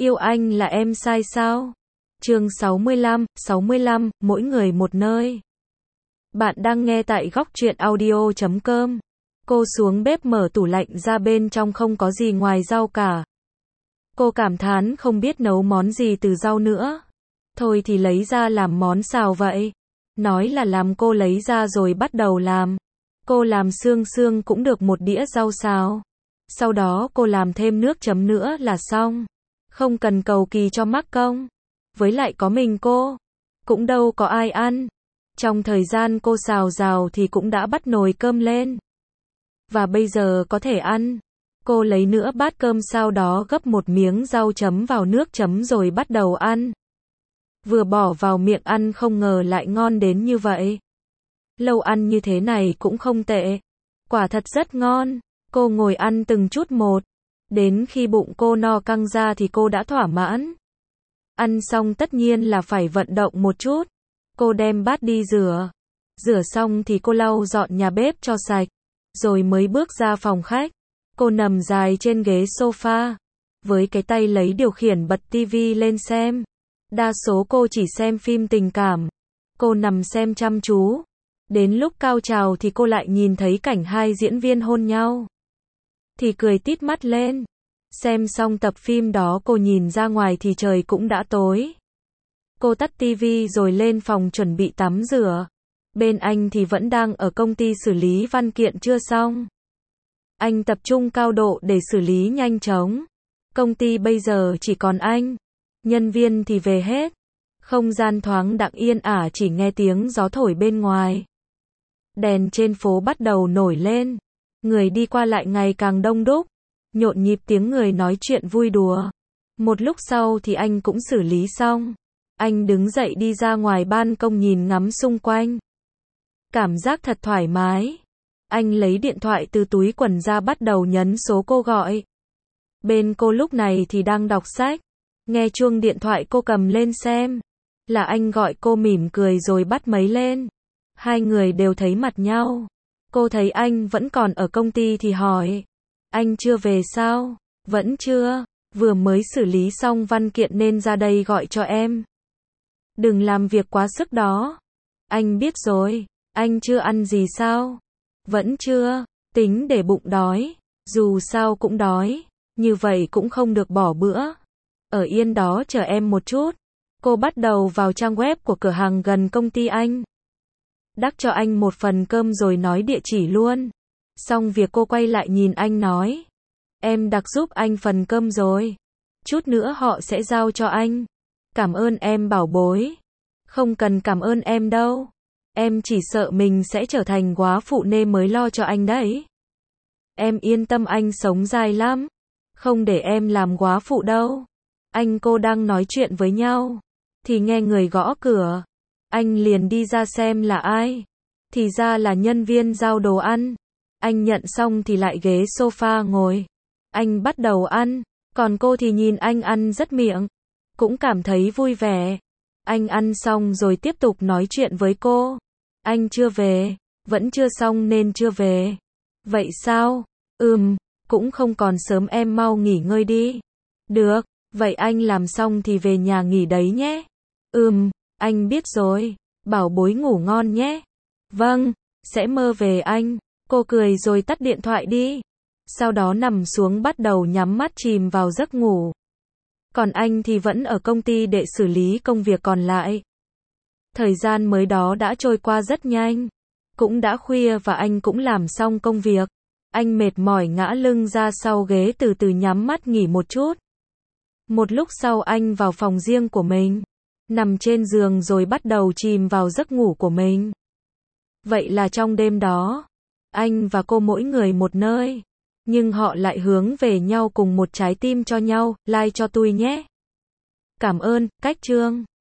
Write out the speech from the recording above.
Yêu anh là em sai sao? Chương 65, mỗi người một nơi. Bạn đang nghe tại góc truyện audio.com. Cô xuống bếp mở tủ lạnh ra, bên trong không có gì ngoài rau cả. Cô cảm thán không biết nấu món gì từ rau nữa. Thôi thì lấy ra làm món xào vậy. Nói là làm, cô lấy ra rồi bắt đầu làm. Cô làm xương cũng được một đĩa rau xào. Sau đó cô làm thêm nước chấm nữa là xong. Không cần cầu kỳ cho mắc công. Với lại có mình cô, cũng đâu có ai ăn. Trong thời gian cô xào rào thì cũng đã bắt nồi cơm lên. Và bây giờ có thể ăn. Cô lấy nữa bát cơm, sau đó gấp một miếng rau chấm vào nước chấm rồi bắt đầu ăn. Vừa bỏ vào miệng ăn không ngờ lại ngon đến như vậy. Lâu ăn như thế này cũng không tệ. Quả thật rất ngon. Cô ngồi ăn từng chút một. Đến khi bụng cô no căng ra thì cô đã thỏa mãn. Ăn xong tất nhiên là phải vận động một chút. Cô đem bát đi rửa. Rửa xong thì cô lau dọn nhà bếp cho sạch. Rồi mới bước ra phòng khách. Cô nằm dài trên ghế sofa. Với cái tay lấy điều khiển bật tivi lên xem. Đa số cô chỉ xem phim tình cảm. Cô nằm xem chăm chú. Đến lúc cao trào thì cô lại nhìn thấy cảnh hai diễn viên hôn nhau. Thì cười tít mắt lên. Xem xong tập phim đó cô nhìn ra ngoài thì trời cũng đã tối. Cô tắt tivi rồi lên phòng chuẩn bị tắm rửa. Bên anh thì vẫn đang ở công ty xử lý văn kiện chưa xong. Anh tập trung cao độ để xử lý nhanh chóng. Công ty bây giờ chỉ còn anh. Nhân viên thì về hết. Không gian thoáng đãng yên ả, chỉ nghe tiếng gió thổi bên ngoài. Đèn trên phố bắt đầu nổi lên. Người đi qua lại ngày càng đông đúc. Nhộn nhịp tiếng người nói chuyện vui đùa. Một lúc sau thì anh cũng xử lý xong. Anh đứng dậy đi ra ngoài ban công nhìn ngắm xung quanh. Cảm giác thật thoải mái. Anh lấy điện thoại từ túi quần ra, bắt đầu nhấn số cô gọi. Bên cô lúc này thì đang đọc sách. Nghe chuông điện thoại cô cầm lên xem. Là anh gọi, cô mỉm cười rồi bắt máy lên. Hai người đều thấy mặt nhau. Cô thấy anh vẫn còn ở công ty thì hỏi. Anh chưa về sao? Vẫn chưa. Vừa mới xử lý xong văn kiện nên ra đây gọi cho em. Đừng làm việc quá sức đó. Anh biết rồi. Anh chưa ăn gì sao? Vẫn chưa. Tính để bụng đói. Dù sao cũng đói. Như vậy cũng không được bỏ bữa. Ở yên đó chờ em một chút. Cô bắt đầu vào trang web của cửa hàng gần công ty anh. Đắc cho anh một phần cơm rồi nói địa chỉ luôn. Xong việc cô quay lại nhìn anh nói. Em đặt giúp anh phần cơm rồi. Chút nữa họ sẽ giao cho anh. Cảm ơn em bảo bối. Không cần cảm ơn em đâu. Em chỉ sợ mình sẽ trở thành góa phụ nên mới lo cho anh đấy. Em yên tâm, anh sống dài lắm. Không để em làm góa phụ đâu. Anh cô đang nói chuyện với nhau. Thì nghe người gõ cửa. Anh liền đi ra xem là ai. Thì ra là nhân viên giao đồ ăn. Anh nhận xong thì lại ghế sofa ngồi. Anh bắt đầu ăn. Còn cô thì nhìn anh ăn rất miệng. Cũng cảm thấy vui vẻ. Anh ăn xong rồi tiếp tục nói chuyện với cô. Anh chưa về. Vẫn chưa xong nên chưa về. Vậy sao? Cũng không còn sớm, em mau nghỉ ngơi đi. Được. Vậy anh làm xong thì về nhà nghỉ đấy nhé. Anh biết rồi. Bảo bối ngủ ngon nhé. Vâng. Sẽ mơ về anh. Cô cười rồi tắt điện thoại đi. Sau đó nằm xuống bắt đầu nhắm mắt chìm vào giấc ngủ. Còn anh thì vẫn ở công ty để xử lý công việc còn lại. Thời gian mới đó đã trôi qua rất nhanh. Cũng đã khuya và anh cũng làm xong công việc. Anh mệt mỏi ngã lưng ra sau ghế, từ từ nhắm mắt nghỉ một chút. Một lúc sau anh vào phòng riêng của mình. Nằm trên giường rồi bắt đầu chìm vào giấc ngủ của mình. Vậy là trong đêm đó, anh và cô mỗi người một nơi. Nhưng họ lại hướng về nhau cùng một trái tim cho nhau. Like cho tôi nhé. Cảm ơn. Cách chương.